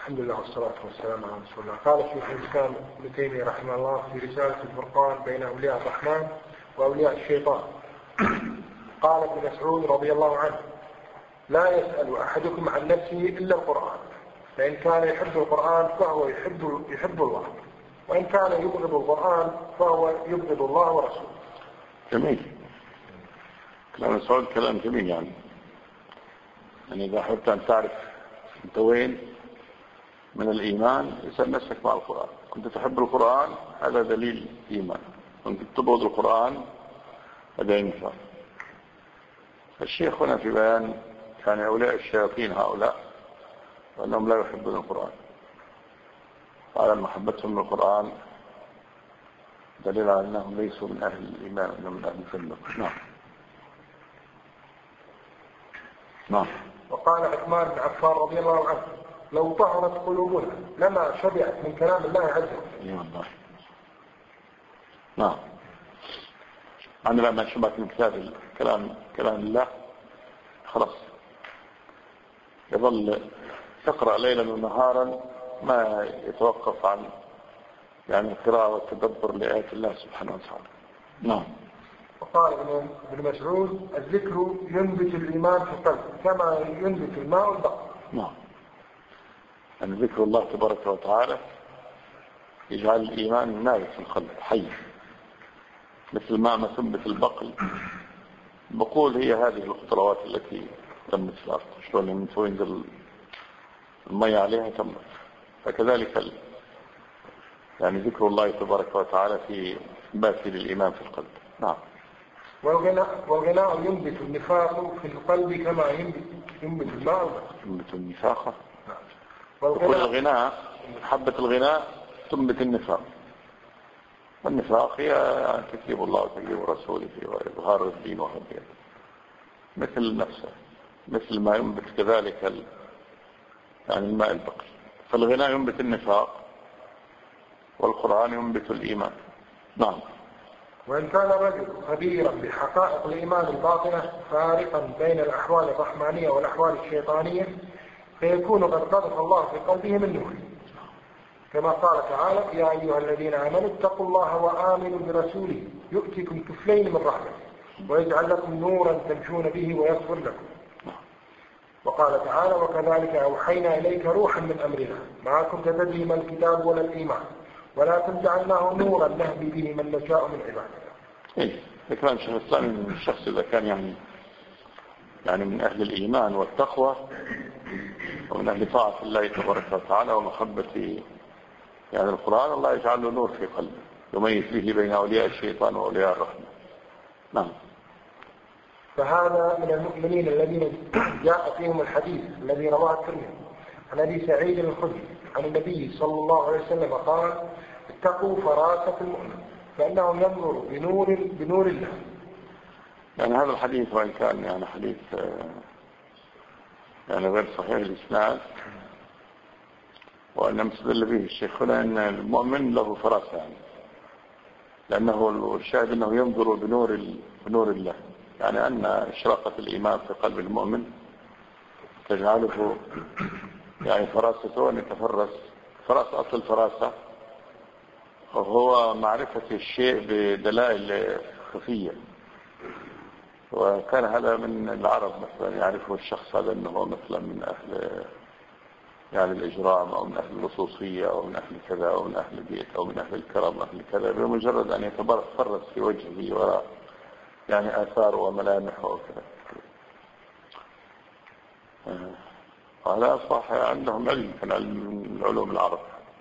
الحمد لله والصلاة والسلام على رسول الله. قال شيخ الإسلام ابن تيمية رحمه الله في رسالة الفرقان بين أولياء الرحمن وأولياء الشيطان، قال ابن مسعود رضي الله عنه: لا يسأل أحدكم عن نفسه إلا القرآن، فإن كان يحب القرآن فهو يحب الله، وإن كان يبغض القرآن فهو يبغض الله ورسوله. جميل. كلام مسعود كلام جميل. يعني إذا أحببت أن تعرف أنت وين من الإيمان اسأل نفسك مع القرآن. كنت تحب القرآن هذا دليل إيمان، كنت تبغض القرآن هذا إنكار. الشيخ هنا في بيان كان أولياء الشياطين هؤلاء وأنهم لا يحبون القرآن، وعلى محبتهم للقرآن دليل على أنهم ليسوا من أهل الإيمان وأنهم من أهل الجنة. نعم. وقال عثمان بن عفان رضي الله عنه: لو طهرت قلوبنا لما شبعت من كلام الله عز وجل. نعم. عندنا ما شبعت من كلام الله خلاص يظل تقرأ ليلا ونهارا ما يتوقف عن القراءة والتدبر لآيات الله سبحانه وتعالى. نعم. وقال ابن مسعود: الذكر ينبت الإيمان في القلب كما ينبت الماء والبقر. نعم. ذكر الله تبارك وتعالى يجعل الإيمان نابت في القلب حي، مثل ما تنبت البقل. البقول هي هذه الخضروات التي تنبت في الأرض، شلون من ينزل المية عليها تنبت، فكذلك ذكر الله تبارك وتعالى في بات للإيمان في القلب. نعم. والغناء ينبت النفاق في القلب كما ينبت الماء. ينبت النفاق. وكل الغناء، حبة الغناء تنبت النفاق، والنفاق هي تكذيب الله وتكذيب رسوله وإظهار الدين وهديه، مثل نفسه، مثل ما ينبت كذلك الماء البقي. فالغناء ينبت النفاق والقرآن ينبت الإيمان. نعم. وإن كان الرجل خبيرا بحقائق الإيمان الباطنة فارقا بين الأحوال الرحمانية والأحوال الشيطانية فيكون قد قذف الله في قلبه من نوره، كما قال تعالى: يا أيها الذين آمنوا اتقوا الله وآمنوا برسوله يؤتكم كفلين من رحمته ويجعل لكم نورا تمشون به ويغفر لكم. وقال تعالى: وكذلك أوحينا إليك روحا من أمرنا ما كنت تدري ما الكتاب ولا الإيمان ولكن جعلناه نورا نهدي به من نشاء من عبادنا. كلام شيخ الإسلام من الشخص إذا كان يعني من أهل الإيمان والتقوى ومن أهل طاعة الله تبارك وتعالى ومحبة القرآن، الله يجعل له نور في قلبه يميز به بين أولياء الشيطان وأولياء الرحمة. نعم. فهذا من المؤمنين الذين جاء فيهم الحديث الذي رواه الترمذي عن أبي سعيد الخدري عن النبي صلى الله عليه وسلم قال: اتقوا فراسة المؤمن فإنه ينظر بنور الله. هذا الحديث وإن كان حديث غير صحيح الإسناد، وأن مستدل به الشيخ هنا أن المؤمن له فراسة، لأنه الشاهد أنه ينظر بنور الله، أن إشراقة الإيمان في قلب المؤمن تجعله فراسته أن يتفرس. أصل الفراسة وهو معرفة الشيء بدلائل خفية، وكان هذا من العرب مثلا يعرفه الشخص هذا أنه مثلا من أهل الإجرام أو من أهل اللصوصية أو من أهل كذا أو من أهل البيت أو من أهل الكرم أهل كذا، بمجرد أن يتفرس في وجهه وراء آثار وملامح وكذا. وهذا أصبح عندهم علم من علوم العرب.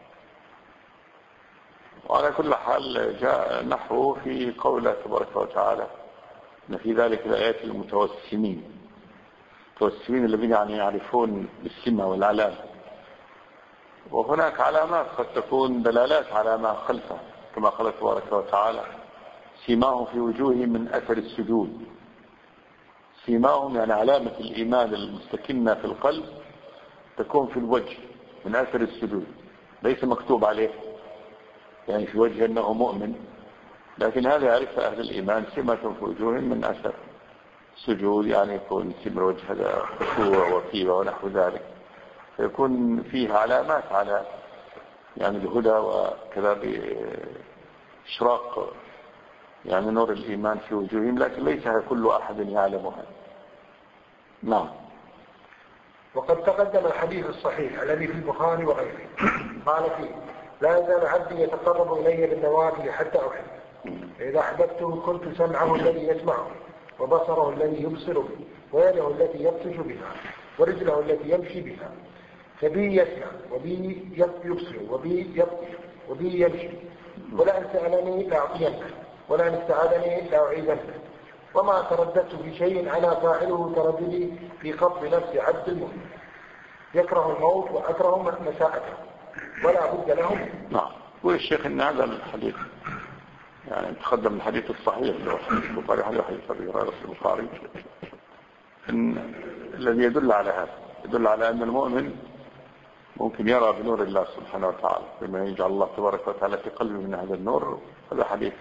وعلى كل حال جاء نحوه في قوله تبارك وتعالى إن في ذلك الآيات المتوسمين الذين يعرفون بالسمة والعلامة. وهناك علامات قد تكون دلالات على ما خلفه، كما قال تبارك وتعالى: سيماهم في وجوههم من أثر السجود. سيماهم علامة الإيمان المستكنة في القلب تكون في الوجه من أثر السجود، ليس مكتوب عليه في وجه أنه مؤمن، لكن هذا يعرف أهل الإيمان سمة في وجوههم من أثر السجود، يكون سمر وجه هذا خشوع وطيبة ونحو ذلك، فيكون فيه علامات على يعني الهدى، وكذا بإشراق يعني نور الإيمان في وجوههم، لكن ليس كل أحد يعلمها. نعم. وقد تقدم الحديث الصحيح الذي في البخاري وغيره قال فيه: لا يزال عبدي يتقرب إلي بالنوافل حتى أحبه، فإذا أحببته كنت سمعه الذي يسمعه، وبصره الذي يبصر به، ويده التي يبطش بها، ورجله التي يمشي بها. فبي يسمع، وبي يبصر، وبي يبطش، وبي يمشي. ولئن سألني لأعطينه، ولئن استعاذني لأعيذنه. وما ترددت في شيء أنا فاعله ترددي في قبض نفس عبد المؤمن، يكره الموت وأكره مساءته، ولا بد له. نعم. والشيخ إن هذا الحديث يعني تقدم الحديث الصحيح اللي هو حديث البخاري، حديث أبي هريرة في البخاري، إن الذي يدل على هذا، يدل على أن المؤمن ممكن يرى بنور الله سبحانه وتعالى بما يجعل الله تبارك وتعالى في قلبه من هذا النور. هذا حديث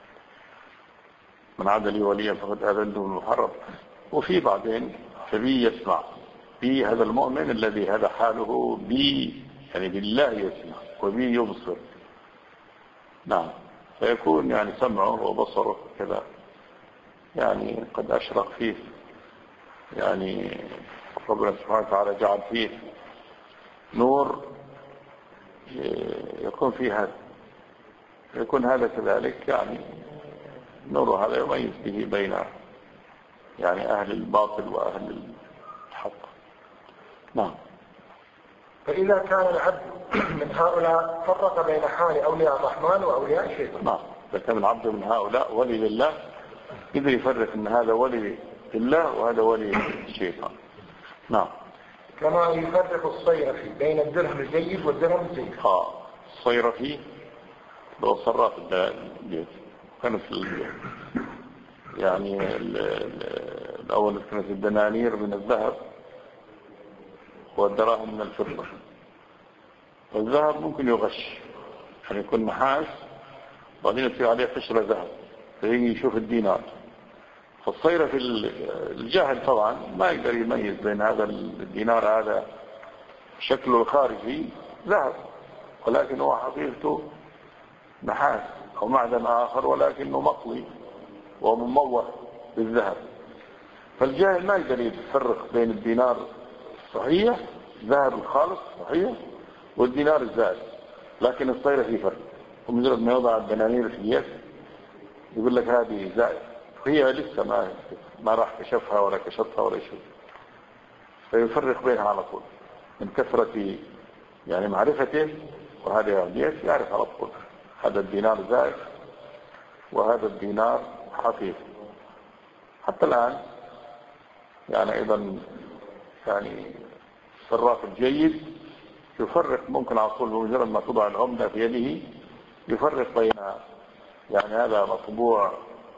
من عاد لي وليا فقد آذنته بالمحرم. وفي بعدين فبي يسمع، بي هذا المؤمن الذي هذا حاله بي يعني بالله يسمع، وبي يبصر. نعم. فيكون يعني سمعه وبصره كذا يعني قد أشرق فيه، يعني ربنا سبحانه وتعالى جعل فيه نور يكون فيه هذا، يكون هذا كذلك، يعني نور هذا يميز به بين يعني أهل الباطل وأهل الحق. نعم. فإذا كان العبد من هؤلاء فرق بين حال أولياء الرحمن وأولياء الشيطان. نعم. إذا كان العبد من هؤلاء ولي لله يقدر يفرق أن هذا ولي لله وهذا ولي الشيطان. نعم. كما يفرق الصيرفي بين الدرهم الجيد والدرهم السيء. الصيرفي لو صراف البيت كانت يعني الأول كانت الدنانير من الذهب والدراهم من الفضة. والذهب ممكن يغش، يعني يكون نحاس بعدين يصير عليه قشرة ذهب فيجي يشوف الدينار. فالصيرفي الجاهل طبعا ما يقدر يميز بين هذا الدينار هذا شكله الخارجي ذهب ولكن هو حقيقته نحاس أو معدن آخر ولكنه مطلي ومموه بالذهب. فالجاهل ما يقدر يفرق بين الدينار الصحيح ذهب الخالص صحيح والدينار الزائد، لكن الصيرفي يفرق. ومجرد ما يوضع الدنانير في اليد يقول لك هذه زائد، هي لسه ما راح كشفها ولا كشفها ولا شيء، فيفرق بينها على طول من كثرة يعني معرفته. وهذا يعرف على طول هذا الدينار زائد وهذا الدينار حقيقي. حتى الآن يعني أيضا يعني الصراف الجيد يفرق ممكن على طول بمجرد ما توضع العملة في يده يفرق بين يعني هذا مطبوع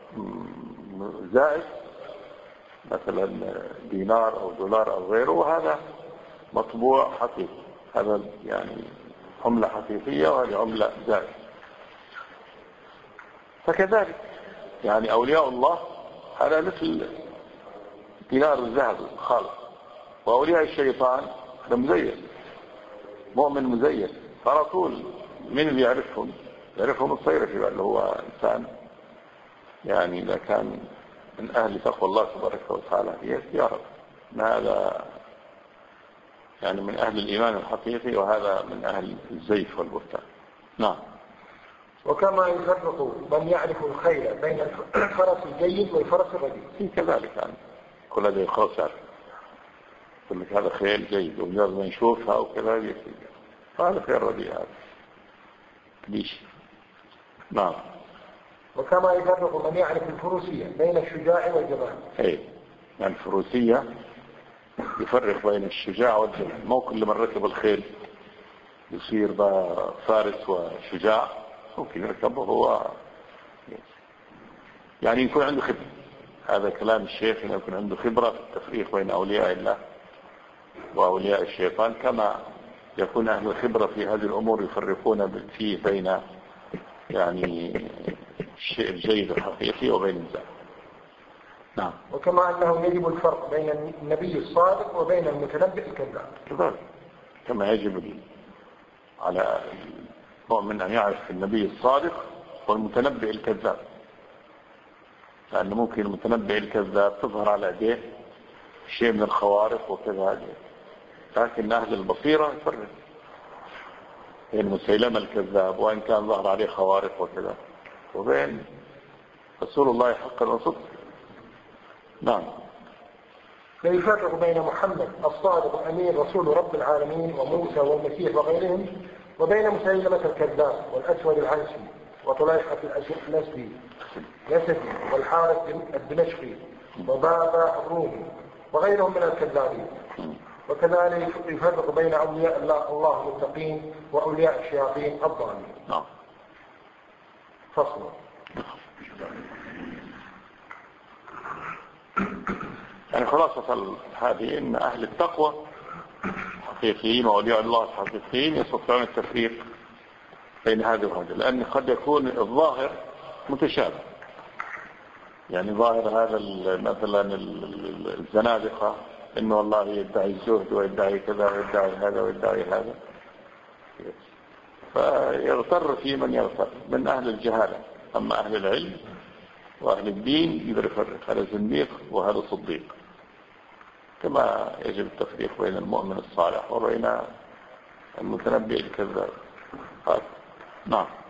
زائد مثلا دينار أو دولار أو غيره، وهذا مطبوع حقيقي، هذا يعني عملة حقيقية وهذه عملة زائد. فكذلك يعني أولياء الله هذا مثل دينار الذهب خالص، وأولياء الشيطان هذا مزين، مؤمن مزين. فعلى طول من اللي يعرفهم الصيرفي اللي هو إنسان يعني إذا كان من أهل تقوى الله تبارك وتعالى يعرف أن هذا يعني من أهل الإيمان الحقيقي وهذا من أهل الزيف والبهتان. نعم. وكما يفرق من يعرف الخير بين الفرس الجيد والفرس الرديء. في كذلك يعني كل هذا خاص يعرف، يقول لك هذا خيل جيد ومجرد ما نشوفها وكذا يفرق هذا خير رديء هذا ليش. نعم. وكما يفرق من يعرف الفروسية بين الشجاع والجبان. يعني الفروسية يفرق بين الشجاع والجبان. مو كل من ركب الخيل يصير بقى فارس وشجاع، ممكن يركبه هو يعني يكون عنده خبرة. هذا كلام الشيخ انه يكون عنده خبرة في التفريق بين أولياء الله وأولياء الشيطان، كما يكون أهل الخبرة في هذه الأمور يفرقون فيه بين يعني الشيء الجيد الحقيقي وبين الزائد. نعم. وكما أنه يجب الفرق بين النبي الصادق وبين المتنبئ الكذاب. كذلك كما يجب على المؤمن أن يعرف النبي الصادق والمتنبئ الكذاب، لأن ممكن المتنبئ الكذاب تظهر على يديه شيء من الخوارق وكذا، لكن أهل البصيرة يفرق بين مسيلمة الكذاب وإن كان ظهر عليه خوارق وكذا، وبين رسول الله حقا وصدقا. نعم. فيفرق بين محمد الصادق الأمين رسول رب العالمين وموسى والمسيح وغيرهم، وبين مسيلمة الكذاب والأسود العنسي وطليحة الأسدي والحارث الدمشقي وبابا الرومي وغيرهم من الكذابين. وكذلك يفرق بين أولياء الله المتقين وأولياء الشياطين الضالين. نعم. فصل. يعني خلاصة هذه أن أهل التقوى حقيقيين وأولياء الله الحقيقيين يستطيعون التفريق بين هذا وهذا، لأن قد يكون الظاهر متشابه. يعني ظاهر هذا مثلا الزنادقة إنه الله يدعي الزهد ويدعي كذا ويدعي هذا ويدعي هذا، فيغتر في من يغتر من أهل الجهالة. أما أهل العلم وأهل الدين يقدر يفرق هذا زنديق وهذا صديق، كما يجب التفريق بين المؤمن الصالح وبين المتنبئ الكذاب. نعم.